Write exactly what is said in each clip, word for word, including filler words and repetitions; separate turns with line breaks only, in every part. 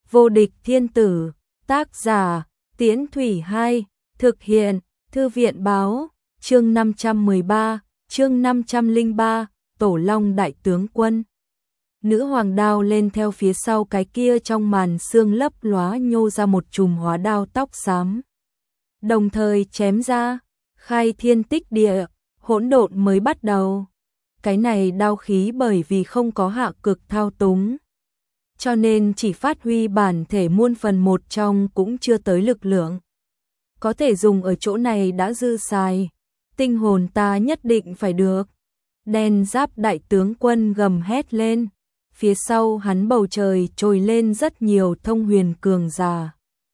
Vô địch thiên tử, tác giả, Tiễn Thủy hai, thực hiện, Thư viện báo, chương năm trăm mười ba, chương năm trăm lẻ ba, Tổ Long đại tướng quân. Nữ hoàng đao lên theo phía sau cái kia trong màn sương lấp lóa nhô ra một chùm hóa đao tóc xám. Đồng thời chém ra, khai thiên tích địa, hỗn độn mới bắt đầu. Cái này đao khí bởi vì không có hạ cực thao túng, cho nên chỉ phát huy bản thể muôn phần một trong cũng chưa tới lực lượng. Có thể dùng ở chỗ này đã dư xài, tinh hồn ta nhất định phải được. Đen giáp đại tướng quân gầm hét lên, phía sau hắn bầu trời trồi lên rất nhiều thông huyền cường giả.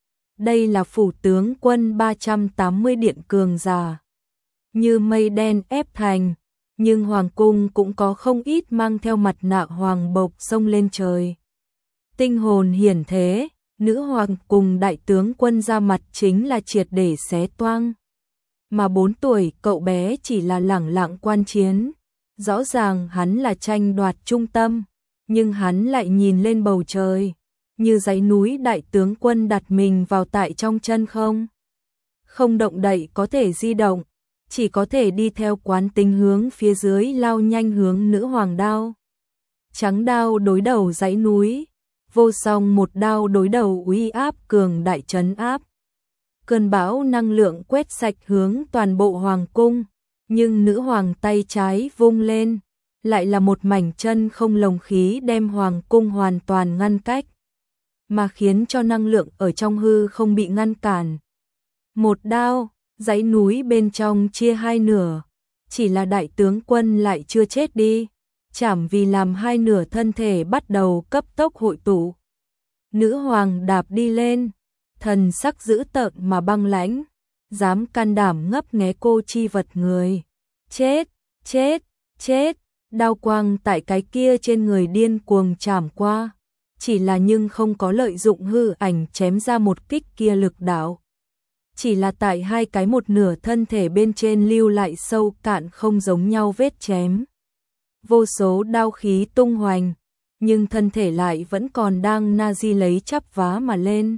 Đây là phủ tướng quân ba trăm tám mươi điện cường giả. Như mây đen ép thành, nhưng hoàng cung cũng có không ít mang theo mặt nạ hoàng bộc xông lên trời. Tinh hồn hiển thế, nữ hoàng cùng đại tướng quân ra mặt chính là triệt để xé toang. Mà bốn tuổi cậu bé chỉ là lẳng lặng quan chiến. Rõ ràng hắn là tranh đoạt trung tâm, nhưng hắn lại nhìn lên bầu trời, như dãy núi đại tướng quân đặt mình vào tại trong chân không. Không động đậy có thể di động, chỉ có thể đi theo quán tính hướng phía dưới lao nhanh hướng nữ hoàng đao. Trắng đao đối đầu dãy núi, vô song một đao đối đầu uy áp cường đại trấn áp. Cơn bão năng lượng quét sạch hướng toàn bộ hoàng cung, nhưng nữ hoàng tay trái vung lên, lại là một mảnh chân không lồng khí đem hoàng cung hoàn toàn ngăn cách, mà khiến cho năng lượng ở trong hư không bị ngăn cản. Một đao, dãy núi bên trong chia hai nửa, chỉ là đại tướng quân lại chưa chết đi, chảm vì làm hai nửa thân thể bắt đầu cấp tốc hội tụ. Nữ hoàng đạp đi lên, thần sắc dữ tợn mà băng lãnh, dám can đảm ngấp nghé cô chi vật người. Chết, chết, chết, đao quang tại cái kia trên người điên cuồng chảm qua, chỉ là nhưng không có lợi dụng hư ảnh chém ra một kích kia lực đạo. Chỉ là tại hai cái một nửa thân thể bên trên lưu lại sâu cạn không giống nhau vết chém. Vô số đao khí tung hoành, nhưng thân thể lại vẫn còn đang na di lấy chắp vá mà lên.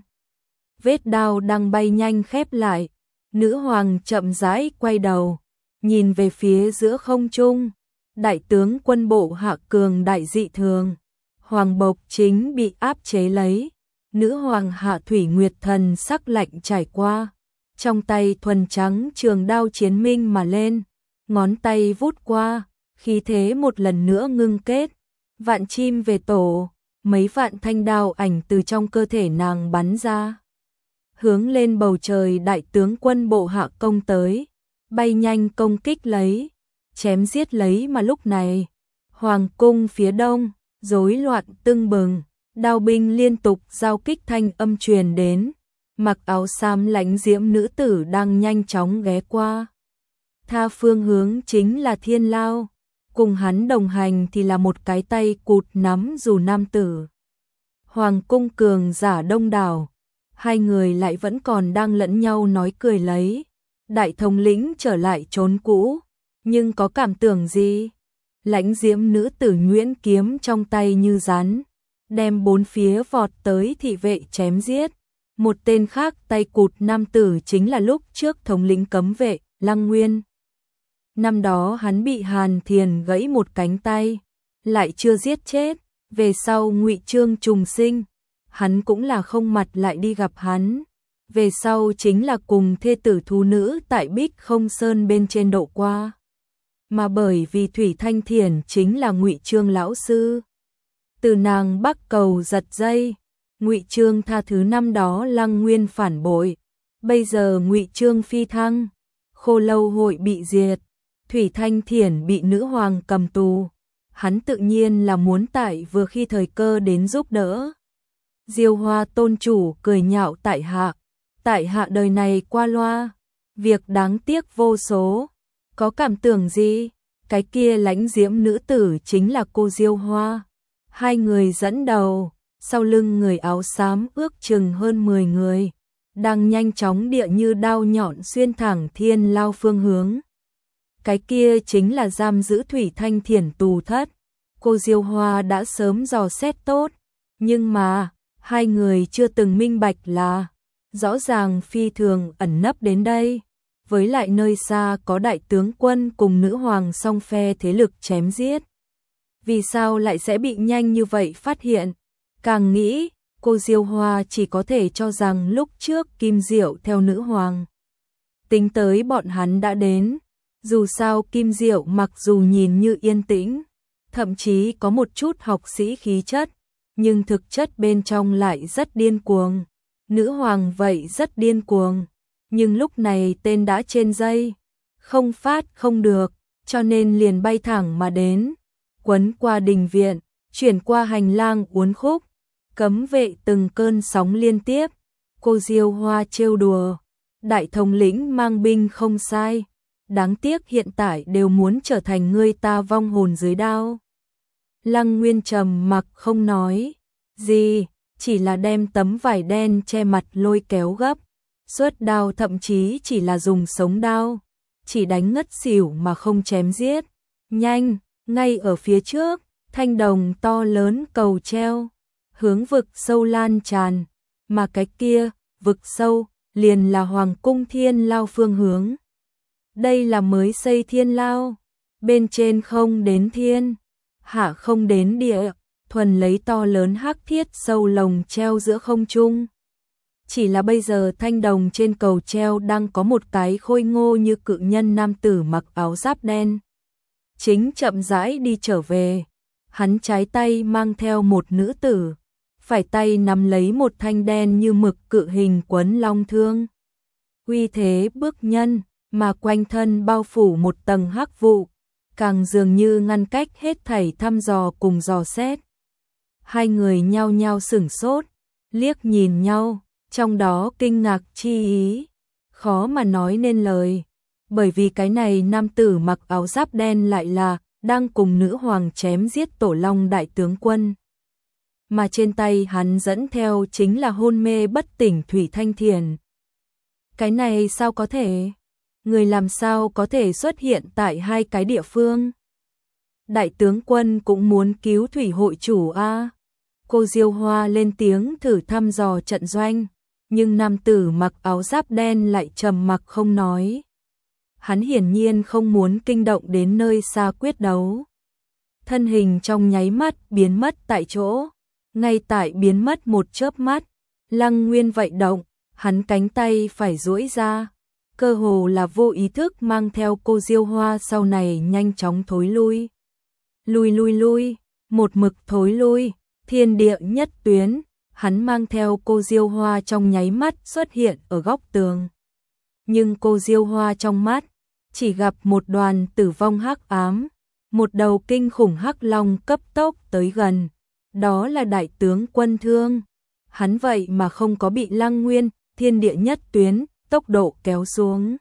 Vết đao đang bay nhanh khép lại, nữ hoàng chậm rãi quay đầu, nhìn về phía giữa không trung, đại tướng quân bộ hạ cường đại dị thường. Hoàng bộc chính bị áp chế lấy, nữ hoàng hạ thủy nguyệt thần sắc lạnh trải qua, trong tay thuần trắng trường đao chiến minh mà lên, ngón tay vút qua, khí thế một lần nữa ngưng kết, vạn chim về tổ, mấy vạn thanh đao ảnh từ trong cơ thể nàng bắn ra. Hướng lên bầu trời đại tướng quân bộ hạ công tới, bay nhanh công kích lấy, chém giết lấy mà lúc này, hoàng cung phía đông, rối loạn tưng bừng, đao binh liên tục giao kích thanh âm truyền đến, mặc áo xám lãnh diễm nữ tử đang nhanh chóng ghé qua. Tha phương hướng chính là Thiên Lao, cùng hắn đồng hành thì là một cái tay cụt nắm dù nam tử. Hoàng cung cường giả đông đảo, hai người lại vẫn còn đang lẫn nhau nói cười lấy. Đại thống lĩnh trở lại trốn cũ, nhưng có cảm tưởng gì? Lãnh diễm nữ tử nhuyễn kiếm trong tay như rắn, đem bốn phía vọt tới thị vệ chém giết. Một tên khác tay cụt nam tử chính là lúc trước thống lĩnh cấm vệ, Lăng Nguyên. Năm đó hắn bị Hàn Thiền gãy một cánh tay, lại chưa giết chết, về sau ngụy trương trùng sinh, hắn cũng là không mặt lại đi gặp hắn. Về sau chính là cùng thê tử thú nữ tại Bích Không Sơn bên trên độ qua. Mà bởi vì Thủy Thanh Thiển chính là ngụy trương lão sư. Từ nàng bắc cầu giật dây, ngụy trương tha thứ năm đó Lăng Nguyên phản bội. Bây giờ ngụy trương phi thăng, Khô Lâu hội bị diệt, Thủy Thanh Thiển bị nữ hoàng cầm tù. Hắn tự nhiên là muốn tại vừa khi thời cơ đến giúp đỡ. Diêu Hoa tôn chủ cười nhạo tại hạ. Tại hạ đời này qua loa, việc đáng tiếc vô số, có cảm tưởng gì? Cái kia lãnh diễm nữ tử chính là cô Diêu Hoa. Hai người dẫn đầu, sau lưng người áo xám ước chừng hơn mười người, đang nhanh chóng địa như đao nhọn xuyên thẳng Thiên Lao phương hướng. Cái kia chính là giam giữ Thủy Thanh Thiển tù thất. Cô Diêu Hoa đã sớm dò xét tốt, nhưng mà Hai người chưa từng minh bạch là, rõ ràng phi thường ẩn nấp đến đây, với lại nơi xa có đại tướng quân cùng nữ hoàng song phe thế lực chém giết. Vì sao lại sẽ bị nhanh như vậy phát hiện? Càng nghĩ, cô Diêu Hoa chỉ có thể cho rằng lúc trước Kim Diệu theo nữ hoàng. Tính tới bọn hắn đã đến, dù sao Kim Diệu mặc dù nhìn như yên tĩnh, thậm chí có một chút học sĩ khí chất, nhưng thực chất bên trong lại rất điên cuồng. Nữ hoàng vậy rất điên cuồng, nhưng lúc này tên đã trên dây, không phát không được, cho nên liền bay thẳng mà đến, quấn qua đình viện, chuyển qua hành lang uốn khúc, cấm vệ từng cơn sóng liên tiếp. Cô Diêu Hoa trêu đùa, đại thống lĩnh mang binh không sai, đáng tiếc hiện tại đều muốn trở thành người ta vong hồn dưới đao. Lăng Nguyên trầm mặc không nói gì, chỉ là đem tấm vải đen che mặt lôi kéo gấp, xuất đao thậm chí chỉ là dùng sống đao, chỉ đánh ngất xỉu mà không chém giết. Nhanh, ngay ở phía trước, thanh đồng to lớn cầu treo, hướng vực sâu lan tràn, mà cái kia, vực sâu, liền là Hoàng cung Thiên Lao phương hướng. Đây là mới xây Thiên Lao, bên trên không đến thiên, hạ không đến địa, thuần lấy to lớn hắc thiết sâu lồng treo giữa không trung. Chỉ là bây giờ thanh đồng trên cầu treo đang có một cái khôi ngô như cự nhân nam tử mặc áo giáp đen. Chính chậm rãi đi trở về, hắn trái tay mang theo một nữ tử, phải tay nắm lấy một thanh đen như mực cự hình quấn long thương. Uy thế bước nhân, mà quanh thân bao phủ một tầng hắc vụ, càng dường như ngăn cách hết thảy thăm dò cùng dò xét. Hai người nhao nhao sửng sốt, liếc nhìn nhau, trong đó kinh ngạc chi ý, khó mà nói nên lời, bởi vì cái này nam tử mặc áo giáp đen lại là đang cùng nữ hoàng chém giết Tổ Long đại tướng quân. Mà trên tay hắn dẫn theo chính là hôn mê bất tỉnh Thủy Thanh Thiền. Cái này sao có thể? Người làm sao có thể xuất hiện tại hai cái địa phương? Đại tướng quân cũng muốn cứu Thủy hội chủ a. Cô Diêu Hoa lên tiếng thử thăm dò trận doanh, nhưng nam tử mặc áo giáp đen lại trầm mặc không nói. Hắn hiển nhiên không muốn kinh động đến nơi xa quyết đấu. Thân hình trong nháy mắt biến mất tại chỗ, ngay tại biến mất một chớp mắt, Lăng Nguyên vậy động, hắn cánh tay phải duỗi ra, cơ hồ là vô ý thức mang theo cô Diêu Hoa sau này nhanh chóng thối lui. Lui lui lui, một mực thối lui, thiên địa nhất tuyến, hắn mang theo cô Diêu Hoa trong nháy mắt xuất hiện ở góc tường. Nhưng cô Diêu Hoa trong mắt chỉ gặp một đoàn tử vong hắc ám, một đầu kinh khủng hắc long cấp tốc tới gần, đó là đại tướng quân Thương. Hắn vậy mà không có bị Lăng Nguyên, thiên địa nhất tuyến, tốc độ kéo xuống.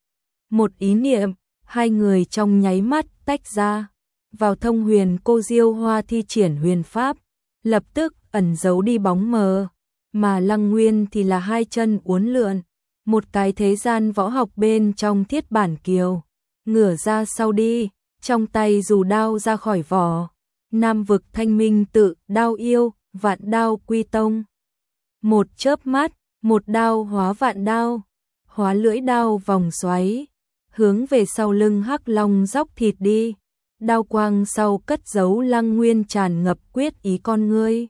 Một ý niệm, hai người trong nháy mắt tách ra, vào thông huyền. Cô Diêu Hoa thi triển huyền pháp, lập tức ẩn giấu đi bóng mờ, mà Lăng Nguyên thì là hai chân uốn lượn, một cái thế gian võ học bên trong thiết bản kiều, ngửa ra sau đi, trong tay dù đao ra khỏi vỏ, Nam vực Thanh Minh tự, đao yêu, vạn đao quy tông. Một chớp mắt, một đao hóa vạn đao, hóa lưỡi đao vòng xoáy, hướng về sau lưng hắc long dốc thịt đi. Đao quang sau cất giấu Lăng Nguyên tràn ngập quyết ý con ngươi.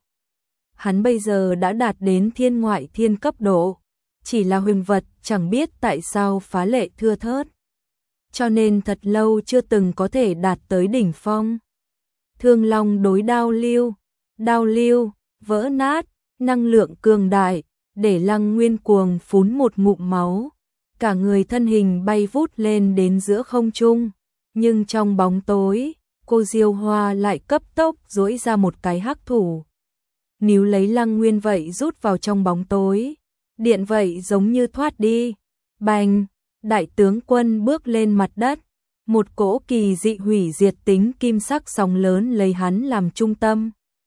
Hắn bây giờ đã đạt đến thiên ngoại thiên cấp độ, chỉ là huyền vật chẳng biết tại sao phá lệ thưa thớt, cho nên thật lâu chưa từng có thể đạt tới đỉnh phong. Thương long đối đao lưu, đao lưu, vỡ nát, năng lượng cường đại, để Lăng Nguyên cuồng phún một ngụm máu, cả người thân hình bay vút lên đến giữa không trung. Nhưng trong bóng tối, cô Diêu Hoa lại cấp tốc duỗi ra một cái hắc thủ, níu lấy Lăng Nguyên vậy rút vào trong bóng tối, điện vậy giống như thoát đi. Bành, đại tướng quân bước lên mặt đất, một cỗ kỳ dị hủy diệt tính kim sắc sóng lớn lấy hắn làm trung tâm,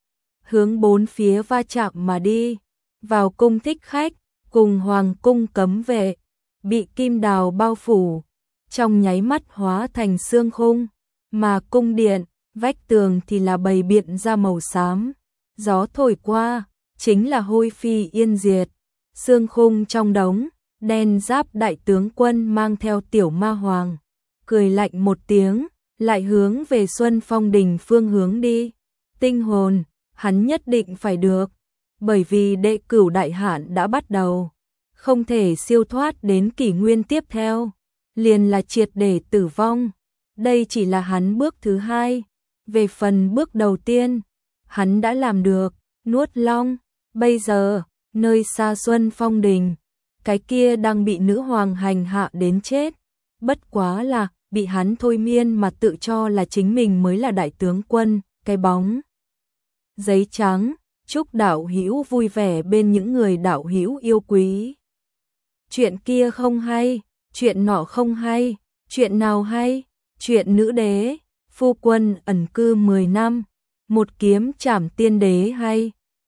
hướng bốn phía va chạm mà đi, vào cung thích khách, cùng hoàng cung cấm vệ, bị kim đào bao phủ, trong nháy mắt hóa thành xương khung, mà cung điện, vách tường thì là bầy biện ra màu xám, gió thổi qua, chính là hôi phi yên diệt. Xương khung trong đống, đen giáp đại tướng quân mang theo tiểu ma hoàng, cười lạnh một tiếng, lại hướng về Xuân Phong Đình phương hướng đi. Tinh hồn, hắn nhất định phải được, bởi vì đệ cửu đại hạn đã bắt đầu, không thể siêu thoát đến kỷ nguyên tiếp theo, liền là triệt để tử vong. Đây chỉ là hắn bước thứ hai, về phần bước đầu tiên, hắn đã làm được, nuốt long. Bây giờ, nơi xa Xuân Phong Đình, cái kia đang bị nữ hoàng hành hạ đến chết, bất quá là bị hắn thôi miên mà tự cho là chính mình mới là đại tướng quân, cái bóng giấy trắng. Chúc đạo hữu vui vẻ bên những người đạo hữu yêu quý. Chuyện kia không hay, chuyện nọ không hay, chuyện nào hay? Chuyện nữ đế, phu quân ẩn cư mười năm, một kiếm trảm tiên đế hay.